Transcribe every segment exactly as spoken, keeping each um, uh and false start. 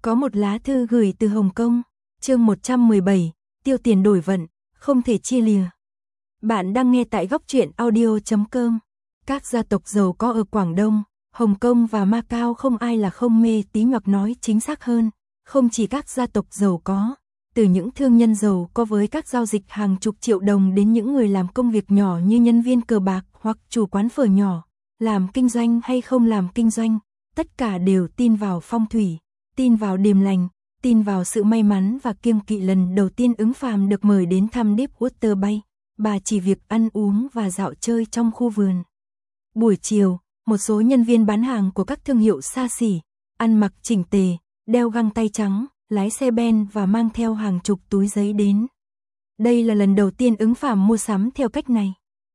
Có một lá thư gửi từ Hồng Kông, chương một trăm mười bảy, tiêu tiền đổi vận, không thể chia lìa. Bạn đang nghe tại góc truyện audio chấm com. Các gia tộc giàu có ở Quảng Đông, Hồng Kông và Macau không ai là không mê tín, hoặc nói chính xác hơn, không chỉ các gia tộc giàu có, từ những thương nhân giàu có với các giao dịch hàng chục triệu đồng đến những người làm công việc nhỏ như nhân viên cờ bạc hoặc chủ quán phở nhỏ, làm kinh doanh hay không làm kinh doanh, tất cả đều tin vào phong thủy, tin vào điềm lành, tin vào sự may mắn và kiêng kỵ. Lần đầu tiên Ứng Phàm được mời đến thăm Deepwater Bay, bà chỉ việc ăn uống và dạo chơi trong khu vườn. Buổi chiều, một số nhân viên bán hàng của các thương hiệu xa xỉ, ăn mặc chỉnh tề, đeo găng tay trắng, lái xe ben và mang theo hàng chục túi giấy đến. Đây là lần đầu tiên Ứng Phàm mua sắm theo cách này.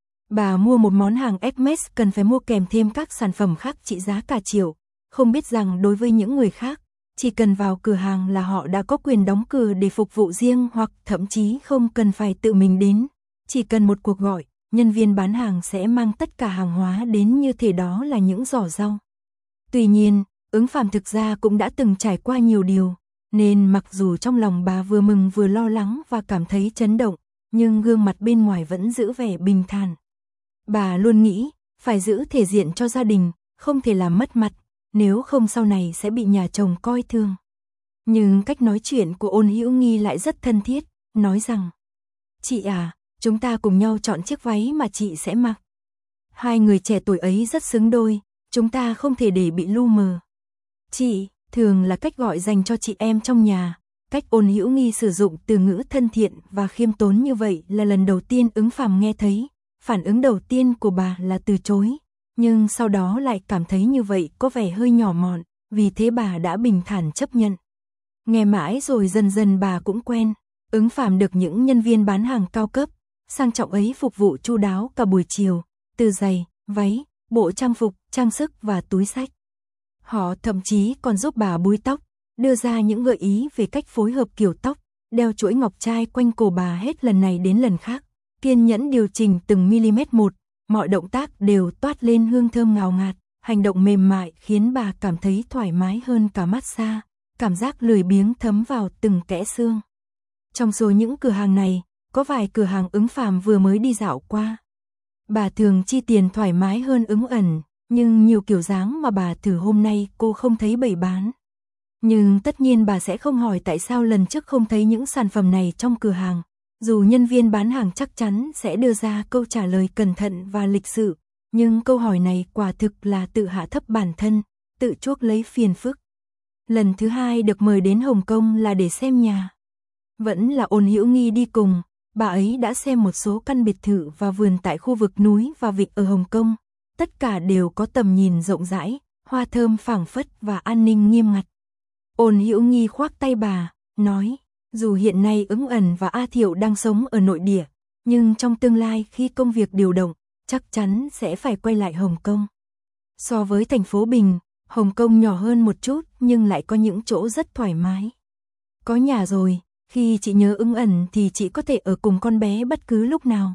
Bà mua một món hàng Hermes cần phải mua kèm thêm các sản phẩm khác trị giá cả triệu, không biết rằng đối với những người khác, chỉ cần vào cửa hàng là họ đã có quyền đóng cửa để phục vụ riêng, hoặc thậm chí không cần phải tự mình đến, chỉ cần một cuộc gọi, nhân viên bán hàng sẽ mang tất cả hàng hóa đến như thể đó là những giỏ rau. Tuy nhiên, Ứng Phàm thực ra cũng đã từng trải qua nhiều điều, nên mặc dù trong lòng bà vừa mừng vừa lo lắng và cảm thấy chấn động, nhưng gương mặt bên ngoài vẫn giữ vẻ bình thản. Bà luôn nghĩ, phải giữ thể diện cho gia đình, không thể làm mất mặt, nếu không sau này sẽ bị nhà chồng coi thường. Nhưng cách nói chuyện của Ôn Hữu Nghi lại rất thân thiết, nói rằng: "Chị à, chúng ta cùng nhau chọn chiếc váy mà chị sẽ mặc. Hai người trẻ tuổi ấy rất xứng đôi, chúng ta không thể để bị lu mờ." "Chị" thường là cách gọi dành cho chị em trong nhà. Cách Ôn Hữu Nghi sử dụng từ ngữ thân thiện và khiêm tốn như vậy là lần đầu tiên Ứng Phàm nghe thấy. Phản ứng đầu tiên của bà là từ chối, nhưng sau đó lại cảm thấy như vậy có vẻ hơi nhỏ mọn, vì thế bà đã bình thản chấp nhận. Nghe mãi rồi dần dần bà cũng quen. Ứng Phàm được những nhân viên bán hàng cao cấp, sang trọng ấy phục vụ chu đáo cả buổi chiều, từ giày, váy, bộ trang phục, trang sức và túi xách. Họ thậm chí còn giúp bà búi tóc, đưa ra những gợi ý về cách phối hợp kiểu tóc, đeo chuỗi ngọc trai quanh cổ bà hết lần này đến lần khác, kiên nhẫn điều chỉnh từng mm một, mọi động tác đều toát lên hương thơm ngào ngạt, hành động mềm mại khiến bà cảm thấy thoải mái hơn cả massage, cảm giác lười biếng thấm vào từng kẽ xương. Trong số những cửa hàng này, có vài cửa hàng Ứng Phàm vừa mới đi dạo qua. Bà thường chi tiền thoải mái hơn Ứng Ẩn, nhưng nhiều kiểu dáng mà bà thử hôm nay cô không thấy bày bán. Nhưng tất nhiên bà sẽ không hỏi tại sao lần trước không thấy những sản phẩm này trong cửa hàng. Dù nhân viên bán hàng chắc chắn sẽ đưa ra câu trả lời cẩn thận và lịch sự, nhưng câu hỏi này quả thực là tự hạ thấp bản thân, tự chuốc lấy phiền phức. Lần thứ hai được mời đến Hồng Kông là để xem nhà. Vẫn là Ôn Hữu Nghi đi cùng, bà ấy đã xem một số căn biệt thự và vườn tại khu vực núi và vịnh ở Hồng Kông. Tất cả đều có tầm nhìn rộng rãi, hoa thơm phảng phất và an ninh nghiêm ngặt. Ôn Hữu Nghi khoác tay bà, nói: "Dù hiện nay Ứng Ẩn và A Thiệu đang sống ở nội địa, nhưng trong tương lai khi công việc điều động, chắc chắn sẽ phải quay lại Hồng Kông. So với thành phố Bình, Hồng Kông nhỏ hơn một chút nhưng lại có những chỗ rất thoải mái. Có nhà rồi, khi chị nhớ Ứng Ẩn thì chị có thể ở cùng con bé bất cứ lúc nào."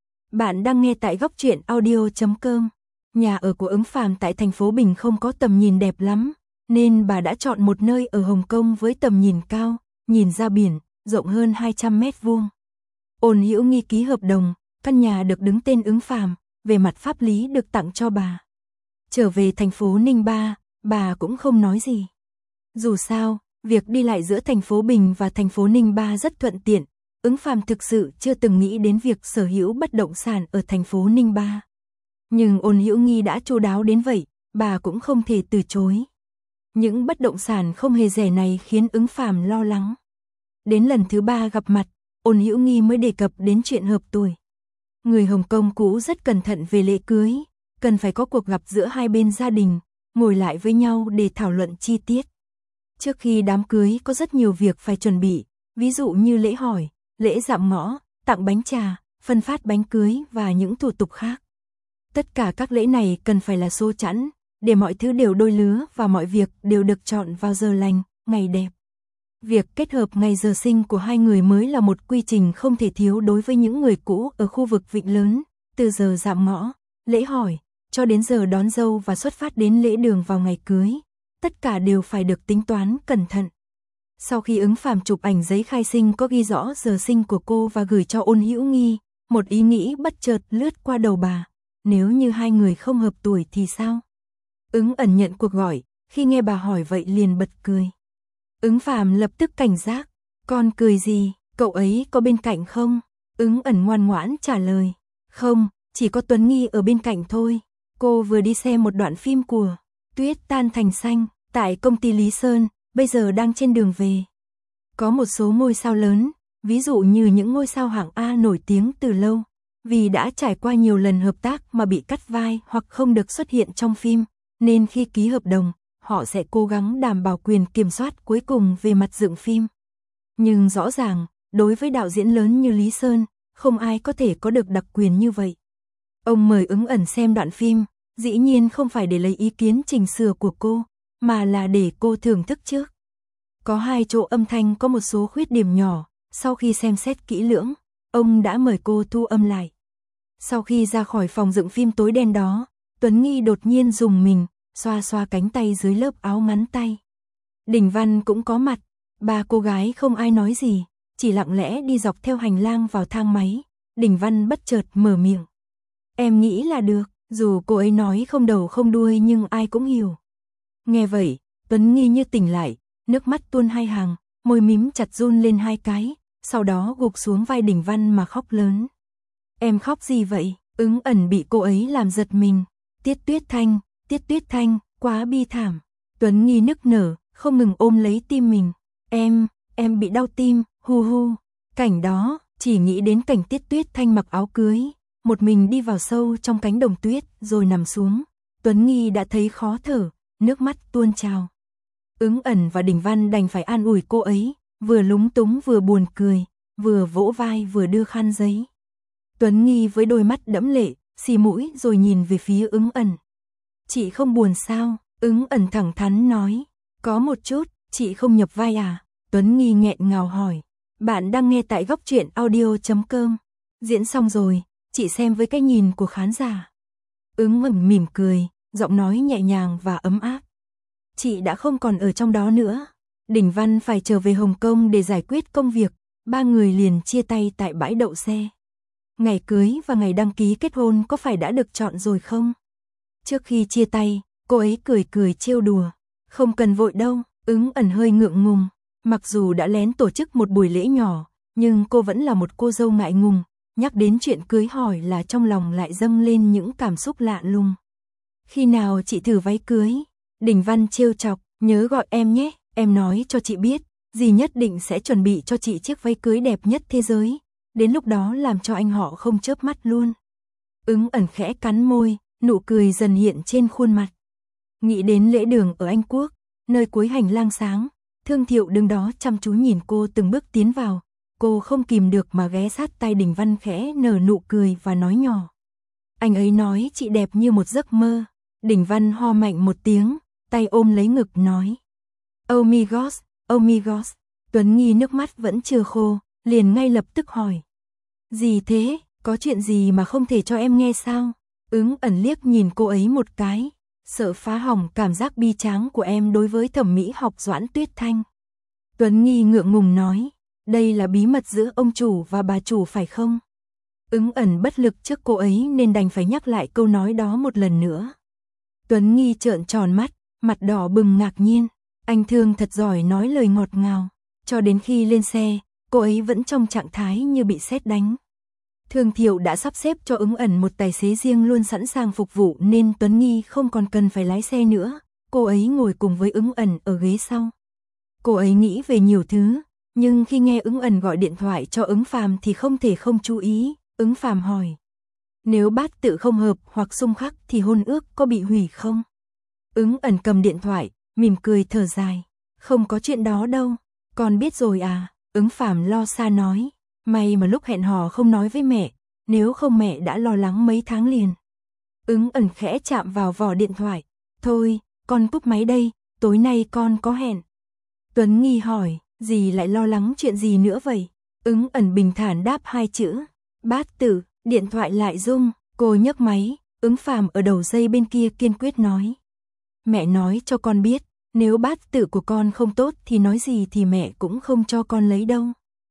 Bạn đang nghe tại góc truyện audio chấm com. Nhà ở của Ứng Phàm tại thành phố Bình không có tầm nhìn đẹp lắm, nên bà đã chọn một nơi ở Hồng Kông với tầm nhìn cao, nhìn ra biển, rộng hơn hai trăm mét vuông. Ôn Hữu Nghi ký hợp đồng, căn nhà được đứng tên Ứng Phàm, về mặt pháp lý được tặng cho bà. Trở về thành phố Ninh Ba, bà cũng không nói gì. Dù sao, việc đi lại giữa thành phố Bình và thành phố Ninh Ba rất thuận tiện. Ứng Phàm thực sự chưa từng nghĩ đến việc sở hữu bất động sản ở thành phố Ninh Ba. Nhưng Ôn Hữu Nghi đã chu đáo đến vậy, bà cũng không thể từ chối. Những bất động sản không hề rẻ này khiến Ứng Phàm lo lắng. Đến lần thứ ba gặp mặt, Ôn Hữu Nghi mới đề cập đến chuyện hợp tuổi. Người Hồng Kông cũ rất cẩn thận về lễ cưới, cần phải có cuộc gặp giữa hai bên gia đình, ngồi lại với nhau để thảo luận chi tiết. Trước khi đám cưới có rất nhiều việc phải chuẩn bị, ví dụ như lễ hỏi, lễ dạm ngõ, tặng bánh trà, phân phát bánh cưới và những thủ tục khác. Tất cả các lễ này cần phải là số chẵn, để mọi thứ đều đôi lứa và mọi việc đều được chọn vào giờ lành, ngày đẹp. Việc kết hợp ngày giờ sinh của hai người mới là một quy trình không thể thiếu đối với những người cũ ở khu vực Vịnh Lớn, từ giờ dạm ngõ, lễ hỏi, cho đến giờ đón dâu và xuất phát đến lễ đường vào ngày cưới. Tất cả đều phải được tính toán cẩn thận. Sau khi Ứng Phàm chụp ảnh giấy khai sinh có ghi rõ giờ sinh của cô và gửi cho Ôn Hữu Nghi, một ý nghĩ bất chợt lướt qua đầu bà, nếu như hai người không hợp tuổi thì sao? Ứng Ẩn nhận cuộc gọi, khi nghe bà hỏi vậy liền bật cười. Ứng Phàm lập tức cảnh giác, con cười gì, cậu ấy có bên cạnh không? Ứng Ẩn ngoan ngoãn trả lời, không, chỉ có Tuấn Nghi ở bên cạnh thôi. Cô vừa đi xem một đoạn phim của Tuyết Tan Thành Xanh tại công ty Lý Sơn, bây giờ đang trên đường về. Có một số ngôi sao lớn, ví dụ như những ngôi sao hạng A nổi tiếng từ lâu, vì đã trải qua nhiều lần hợp tác mà bị cắt vai hoặc không được xuất hiện trong phim, nên khi ký hợp đồng, họ sẽ cố gắng đảm bảo quyền kiểm soát cuối cùng về mặt dựng phim. Nhưng rõ ràng, đối với đạo diễn lớn như Lý Sơn, không ai có thể có được đặc quyền như vậy. Ông mời Ứng Ẩn xem đoạn phim, dĩ nhiên không phải để lấy ý kiến chỉnh sửa của cô, mà là để cô thưởng thức trước. Có hai chỗ âm thanh có một số khuyết điểm nhỏ, sau khi xem xét kỹ lưỡng, ông đã mời cô thu âm lại. Sau khi ra khỏi phòng dựng phim tối đen đó, Tuấn Nghi đột nhiên rùng mình, xoa xoa cánh tay dưới lớp áo ngắn tay. Đình Văn cũng có mặt, ba cô gái không ai nói gì, chỉ lặng lẽ đi dọc theo hành lang vào thang máy. Đình Văn bất chợt mở miệng. Em nghĩ là được, dù cô ấy nói không đầu không đuôi nhưng ai cũng hiểu. Nghe vậy, Tuấn Nghi như tỉnh lại, nước mắt tuôn hai hàng, môi mím chặt run lên hai cái, sau đó gục xuống vai Đình Văn mà khóc lớn. Em khóc gì vậy? Ứng Ẩn bị cô ấy làm giật mình. Tiết Tuyết Thanh, Tiết Tuyết Thanh, quá bi thảm. Tuấn Nghi nức nở, không ngừng ôm lấy tim mình. Em, em bị đau tim, hu hu. Cảnh đó, chỉ nghĩ đến cảnh Tiết Tuyết Thanh mặc áo cưới, một mình đi vào sâu trong cánh đồng tuyết, rồi nằm xuống. Tuấn Nghi đã thấy khó thở, nước mắt tuôn trào. Ứng Ẩn và Đình Văn đành phải an ủi cô ấy, vừa lúng túng vừa buồn cười, vừa vỗ vai vừa đưa khăn giấy. Tuấn Nghi với đôi mắt đẫm lệ, xì mũi rồi nhìn về phía Ứng Ẩn. Chị không buồn sao? Ứng Ẩn thẳng thắn nói. Có một chút, chị không nhập vai à? Tuấn Nghi nghẹn ngào hỏi. Bạn đang nghe tại góc truyện audio chấm com. Diễn xong rồi, chị xem với cái nhìn của khán giả. Ứng Ẩn mỉm cười, giọng nói nhẹ nhàng và ấm áp. Chị đã không còn ở trong đó nữa. Đình Văn phải trở về Hồng Kông để giải quyết công việc, ba người liền chia tay tại bãi đậu xe. Ngày cưới và ngày đăng ký kết hôn có phải đã được chọn rồi không? Trước khi chia tay, cô ấy cười cười trêu đùa. Không cần vội đâu, Ứng Ẩn hơi ngượng ngùng. Mặc dù đã lén tổ chức một buổi lễ nhỏ, nhưng cô vẫn là một cô dâu ngại ngùng. Nhắc đến chuyện cưới hỏi là trong lòng lại dâng lên những cảm xúc lạ lùng. Khi nào chị thử váy cưới? Đình Văn trêu chọc, nhớ gọi em nhé, em nói cho chị biết, dì nhất định sẽ chuẩn bị cho chị chiếc váy cưới đẹp nhất thế giới. Đến lúc đó làm cho anh họ không chớp mắt luôn. Ứng Ẩn khẽ cắn môi, nụ cười dần hiện trên khuôn mặt. Nghĩ đến lễ đường ở Anh Quốc, nơi cuối hành lang sáng, Thương Thiệu đứng đó chăm chú nhìn cô từng bước tiến vào. Cô không kìm được mà ghé sát tai Đình Văn khẽ nở nụ cười và nói nhỏ. Anh ấy nói chị đẹp như một giấc mơ. Đình Văn ho mạnh một tiếng, tay ôm lấy ngực nói. Oh my gosh, oh my gosh. Tuấn Nghi nước mắt vẫn chưa khô, liền ngay lập tức hỏi. Gì thế, có chuyện gì mà không thể cho em nghe sao? Ứng Ẩn liếc nhìn cô ấy một cái, sợ phá hỏng cảm giác bi tráng của em đối với thẩm mỹ học Doãn Tuyết Thanh. Tuấn Nghi ngượng ngùng nói, đây là bí mật giữa ông chủ và bà chủ phải không? Ứng Ẩn bất lực trước cô ấy nên đành phải nhắc lại câu nói đó một lần nữa. Tuấn Nghi trợn tròn mắt, mặt đỏ bừng ngạc nhiên. Anh Thương thật giỏi nói lời ngọt ngào. Cho đến khi lên xe, cô ấy vẫn trong trạng thái như bị sét đánh. Thương Thiệu đã sắp xếp cho Ứng Ẩn một tài xế riêng luôn sẵn sàng phục vụ nên Tuấn Nghi không còn cần phải lái xe nữa. Cô ấy ngồi cùng với Ứng Ẩn ở ghế sau. Cô ấy nghĩ về nhiều thứ, nhưng khi nghe Ứng Ẩn gọi điện thoại cho Ứng Phàm thì không thể không chú ý. Ứng Phàm hỏi, nếu bát tự không hợp hoặc xung khắc thì hôn ước có bị hủy không? Ứng Ẩn cầm điện thoại, mỉm cười thở dài, không có chuyện đó đâu, con biết rồi à? Ứng Phàm lo xa nói, may mà lúc hẹn hò không nói với mẹ, nếu không mẹ đã lo lắng mấy tháng liền. Ứng Ẩn khẽ chạm vào vỏ điện thoại, thôi, con cúp máy đây, tối nay con có hẹn. Tuấn Nghi hỏi, dì lại lo lắng chuyện gì nữa vậy? Ứng Ẩn bình thản đáp hai chữ, bát tự. Điện thoại lại rung, cô nhấc máy, Ứng Phàm ở đầu dây bên kia kiên quyết nói. Mẹ nói cho con biết, Nếu bát tự của con không tốt thì nói gì thì mẹ cũng không cho con lấy đâu.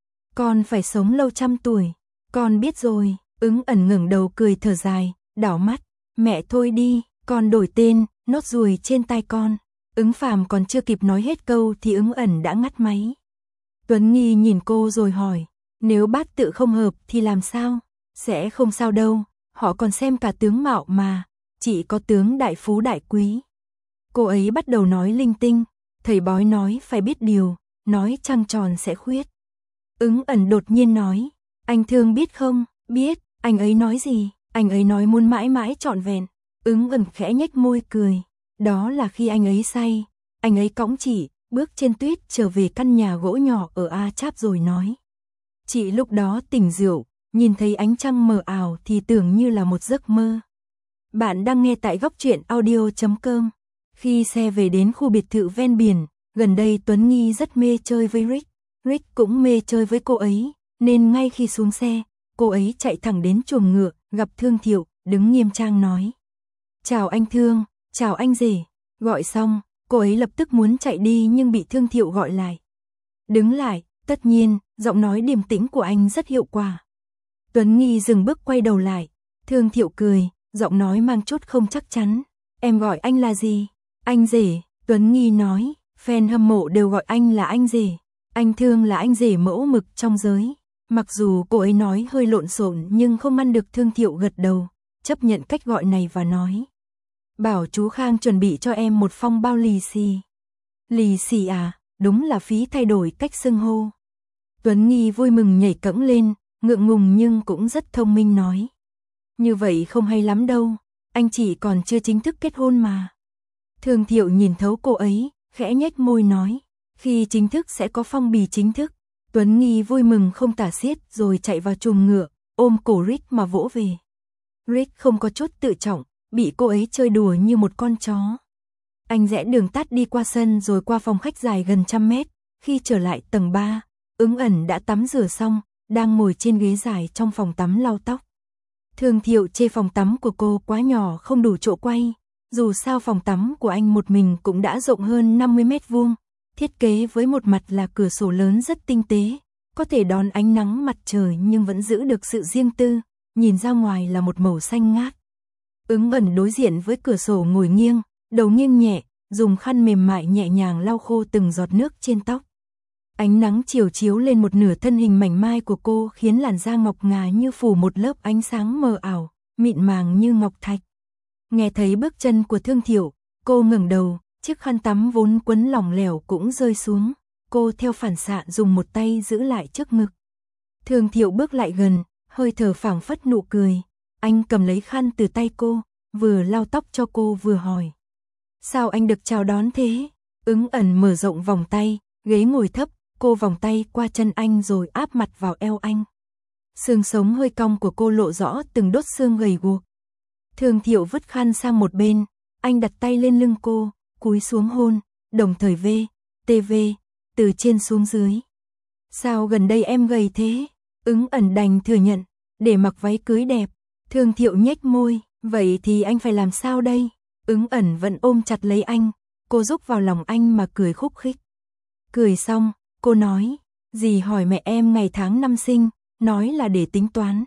Con phải sống lâu trăm tuổi. Con biết rồi. Ứng ẩn ngẩng đầu cười thở dài, đảo mắt. Mẹ thôi đi, con đổi tên, nốt ruồi trên tai con. Ứng Phàm còn chưa kịp nói hết câu thì Ứng ẩn đã ngắt máy. Tuấn Nghi nhìn cô rồi hỏi, nếu bát tự không hợp thì làm sao? Sẽ không sao đâu, họ còn xem cả tướng mạo mà, chỉ có tướng đại phú đại quý. Cô ấy bắt đầu nói linh tinh, thầy bói nói phải biết điều, nói trăng tròn sẽ khuyết. Ứng ẩn đột nhiên nói, anh Thương biết không? Biết. Anh ấy nói gì? Anh ấy nói muốn mãi mãi trọn vẹn. Ứng ẩn khẽ nhếch môi cười. Đó là khi anh ấy say. Anh ấy cõng chị, bước trên tuyết trở về căn nhà gỗ nhỏ ở A Cháp rồi nói. Chị lúc đó tỉnh rượu, nhìn thấy ánh trăng mờ ảo thì tưởng như là một giấc mơ. Bạn đang nghe tại góc truyện audio chấm com. Khi xe về đến khu biệt thự ven biển, gần đây Tuấn Nghi rất mê chơi với Rick. Rick cũng mê chơi với cô ấy, nên ngay khi xuống xe, cô ấy chạy thẳng đến chuồng ngựa, gặp Thương Thiệu, đứng nghiêm trang nói. Chào anh Thương, chào anh rể. Gọi xong, cô ấy lập tức muốn chạy đi nhưng bị Thương Thiệu gọi lại. Đứng lại, tất nhiên, giọng nói điềm tĩnh của anh rất hiệu quả. Tuấn Nghi dừng bước quay đầu lại. Thương Thiệu cười, giọng nói mang chút không chắc chắn. Em gọi anh là gì? Anh rể, Tuấn Nghi nói, fan hâm mộ đều gọi anh là anh rể. Anh Thương là anh rể mẫu mực trong giới. Mặc dù cô ấy nói hơi lộn xộn nhưng không ngăn được Thương Thiệu gật đầu, chấp nhận cách gọi này và nói. Bảo chú Khang chuẩn bị cho em một phong bao lì xì. Lì xì à, đúng là phí thay đổi cách xưng hô. Tuấn Nghi vui mừng nhảy cẫng lên, ngượng ngùng nhưng cũng rất thông minh nói. Như vậy không hay lắm đâu, anh chỉ còn chưa chính thức kết hôn mà. Thương Thiệu nhìn thấu cô ấy, khẽ nhếch môi nói. Khi chính thức sẽ có phong bì chính thức. Tuấn Nghi vui mừng không tả xiết rồi chạy vào chuồng ngựa, ôm cổ Rick mà vỗ về. Rick không có chút tự trọng, bị cô ấy chơi đùa như một con chó. Anh rẽ đường tắt đi qua sân rồi qua phòng khách dài gần trăm mét. Khi trở lại tầng ba, Ứng ẩn đã tắm rửa xong, đang ngồi trên ghế dài trong phòng tắm lau tóc. Thương Thiệu chê phòng tắm của cô quá nhỏ không đủ chỗ quay. Dù sao phòng tắm của anh một mình cũng đã rộng hơn năm mươi mét vuông. Thiết kế với một mặt là cửa sổ lớn rất tinh tế, có thể đón ánh nắng mặt trời nhưng vẫn giữ được sự riêng tư, nhìn ra ngoài là một màu xanh ngát. Ứng ẩn đối diện với cửa sổ ngồi nghiêng, đầu nghiêng nhẹ, dùng khăn mềm mại nhẹ nhàng lau khô từng giọt nước trên tóc. Ánh nắng chiều chiếu lên một nửa thân hình mảnh mai của cô khiến làn da ngọc ngà như phủ một lớp ánh sáng mờ ảo, mịn màng như ngọc thạch. Nghe thấy bước chân của Thương Thiệu, cô ngẩng đầu. Chiếc khăn tắm vốn quấn lỏng lẻo cũng rơi xuống, cô theo phản xạ dùng một tay giữ lại trước ngực. Thương Thiệu bước lại gần, hơi thở phảng phất nụ cười. Anh cầm lấy khăn từ tay cô, vừa lau tóc cho cô vừa hỏi. Sao anh được chào đón thế? Ứng ẩn mở rộng vòng tay, ghế ngồi thấp, cô vòng tay qua chân anh rồi áp mặt vào eo anh. Xương sống hơi cong của cô lộ rõ từng đốt xương gầy guộc. Thương Thiệu vứt khăn sang một bên, anh đặt tay lên lưng cô. Cúi xuống hôn, đồng thời V, tê vê, từ trên xuống dưới. Sao gần đây em gầy thế? Ứng ẩn đành thừa nhận, để mặc váy cưới đẹp. Thương Thiệu nhếch môi, vậy thì anh phải làm sao đây? Ứng ẩn vẫn ôm chặt lấy anh, cô rúc vào lòng anh mà cười khúc khích. Cười xong, cô nói, dì hỏi mẹ em ngày tháng năm sinh, nói là để tính toán.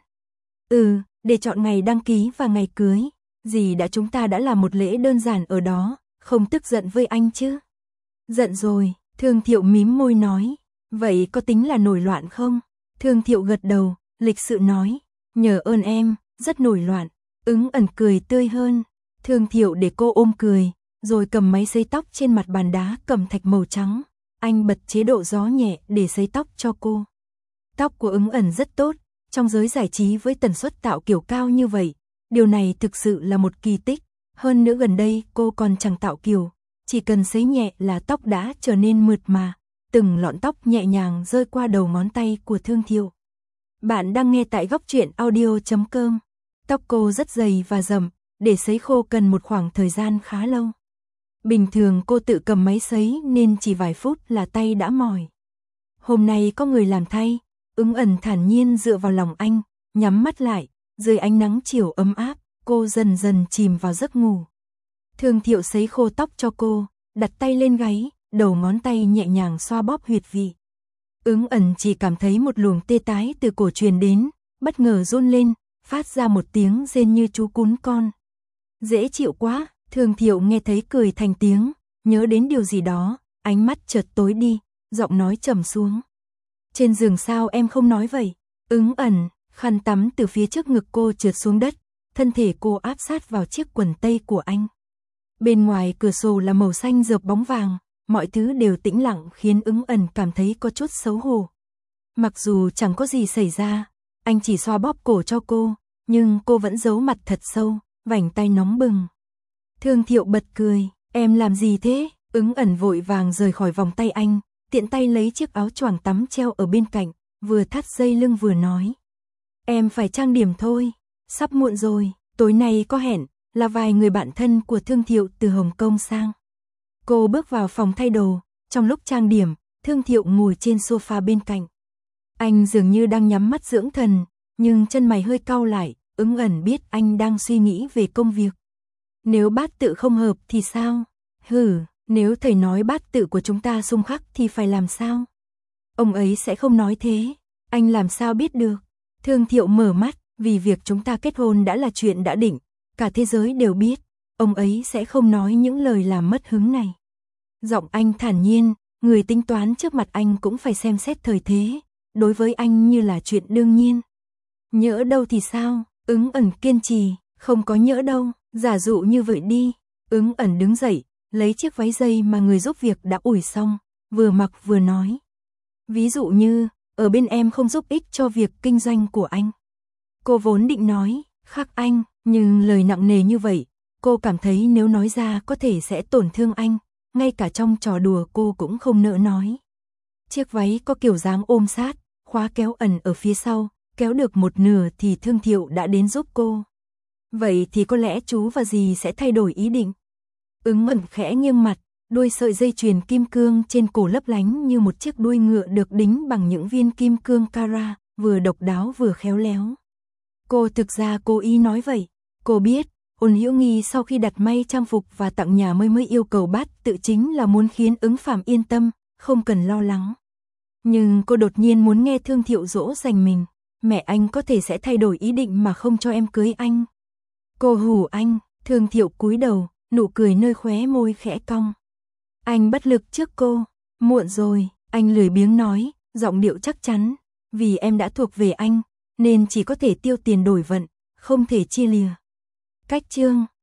Ừ, để chọn ngày đăng ký và ngày cưới. Dì đã chúng ta đã làm một lễ đơn giản ở đó. Không tức giận với anh chứ? Giận rồi, Thương Thiệu mím môi nói. Vậy có tính là nổi loạn không? Thương Thiệu gật đầu, lịch sự nói. Nhờ ơn em, rất nổi loạn. Ứng ẩn cười tươi hơn. Thương Thiệu để cô ôm cười, rồi cầm máy sấy tóc trên mặt bàn đá cẩm thạch màu trắng. Anh bật chế độ gió nhẹ để sấy tóc cho cô. Tóc của Ứng ẩn rất tốt, trong giới giải trí với tần suất tạo kiểu cao như vậy. Điều này thực sự là một kỳ tích. Hơn nữa gần đây cô còn chẳng tạo kiểu, chỉ cần sấy nhẹ là tóc đã trở nên mượt mà, từng lọn tóc nhẹ nhàng rơi qua đầu ngón tay của Thương Thiệu. Bạn đang nghe tại góc truyện audio chấm com. Tóc cô rất dày và rậm, để sấy khô cần một khoảng thời gian khá lâu. Bình thường cô tự cầm máy sấy nên chỉ vài phút là tay đã mỏi. Hôm nay có người làm thay, Ứng ẩn thản nhiên dựa vào lòng anh, nhắm mắt lại, dưới ánh nắng chiều ấm áp. Cô dần dần chìm vào giấc ngủ. Thương Thiệu sấy khô tóc cho cô, đặt tay lên gáy, đầu ngón tay nhẹ nhàng xoa bóp huyệt vị. Ứng ẩn chỉ cảm thấy một luồng tê tái từ cổ truyền đến, bất ngờ run lên, phát ra một tiếng rên như chú cún con. Dễ chịu quá, Thương Thiệu nghe thấy cười thành tiếng, nhớ đến điều gì đó, ánh mắt chợt tối đi, giọng nói trầm xuống. Trên giường sao em không nói vậy? Ứng ẩn, khăn tắm từ phía trước ngực cô trượt xuống đất, thân thể cô áp sát vào chiếc quần tây của anh. Bên ngoài cửa sổ là màu xanh rợp bóng vàng, mọi thứ đều tĩnh lặng khiến Ứng ẩn cảm thấy có chút xấu hổ. Mặc dù chẳng có gì xảy ra, anh chỉ xoa bóp cổ cho cô, nhưng cô vẫn giấu mặt thật sâu, vành tay nóng bừng. Thương Thiệu bật cười, em làm gì thế? Ứng ẩn vội vàng rời khỏi vòng tay anh, tiện tay lấy chiếc áo choàng tắm treo ở bên cạnh, vừa thắt dây lưng vừa nói. Em phải trang điểm thôi, sắp muộn rồi, tối nay có hẹn, là vài người bạn thân của Thương Thiệu từ Hồng Kông sang. Cô bước vào phòng thay đồ, trong lúc trang điểm, Thương Thiệu ngồi trên sofa bên cạnh. Anh dường như đang nhắm mắt dưỡng thần, nhưng chân mày hơi cau lại, Ứng ẩn biết anh đang suy nghĩ về công việc. Nếu bát tự không hợp thì sao? Hử, nếu thầy nói bát tự của chúng ta xung khắc thì phải làm sao? Ông ấy sẽ không nói thế, anh làm sao biết được? Thương Thiệu mở mắt, vì việc chúng ta kết hôn đã là chuyện đã định, cả thế giới đều biết, ông ấy sẽ không nói những lời làm mất hứng này. Giọng anh thản nhiên, người tính toán trước mặt anh cũng phải xem xét thời thế, đối với anh như là chuyện đương nhiên. Nhỡ đâu thì sao? Ứng ẩn kiên trì, không có nhỡ đâu, giả dụ như vậy đi. Ứng ẩn đứng dậy, lấy chiếc váy dây mà người giúp việc đã ủi xong, vừa mặc vừa nói. Ví dụ như, ở bên em không giúp ích cho việc kinh doanh của anh. Cô vốn định nói, khác anh, nhưng lời nặng nề như vậy, cô cảm thấy nếu nói ra có thể sẽ tổn thương anh, ngay cả trong trò đùa cô cũng không nỡ nói. Chiếc váy có kiểu dáng ôm sát, khóa kéo ẩn ở phía sau, kéo được một nửa thì Thương Thiệu đã đến giúp cô. Vậy thì có lẽ chú và dì sẽ thay đổi ý định. Ứng ẩn khẽ nghiêng mặt, đuôi sợi dây chuyền kim cương trên cổ lấp lánh như một chiếc đuôi ngựa được đính bằng những viên kim cương cara, vừa độc đáo vừa khéo léo. Cô thực ra cố ý nói vậy. Cô biết, Ôn Hữu Nghi sau khi đặt may trang phục và tặng nhà mới mới yêu cầu bát tự chính là muốn khiến Ứng Phàm yên tâm, không cần lo lắng. Nhưng cô đột nhiên muốn nghe Thương Thiệu dỗ dành mình. Mẹ anh có thể sẽ thay đổi ý định mà không cho em cưới anh. Cô hù anh, Thương Thiệu cúi đầu, nụ cười nơi khóe môi khẽ cong. Anh bất lực trước cô, muộn rồi, anh lười biếng nói, giọng điệu chắc chắn, vì em đã thuộc về anh, nên chỉ có thể tiêu tiền đổi vận, không thể chia lìa. Cách chương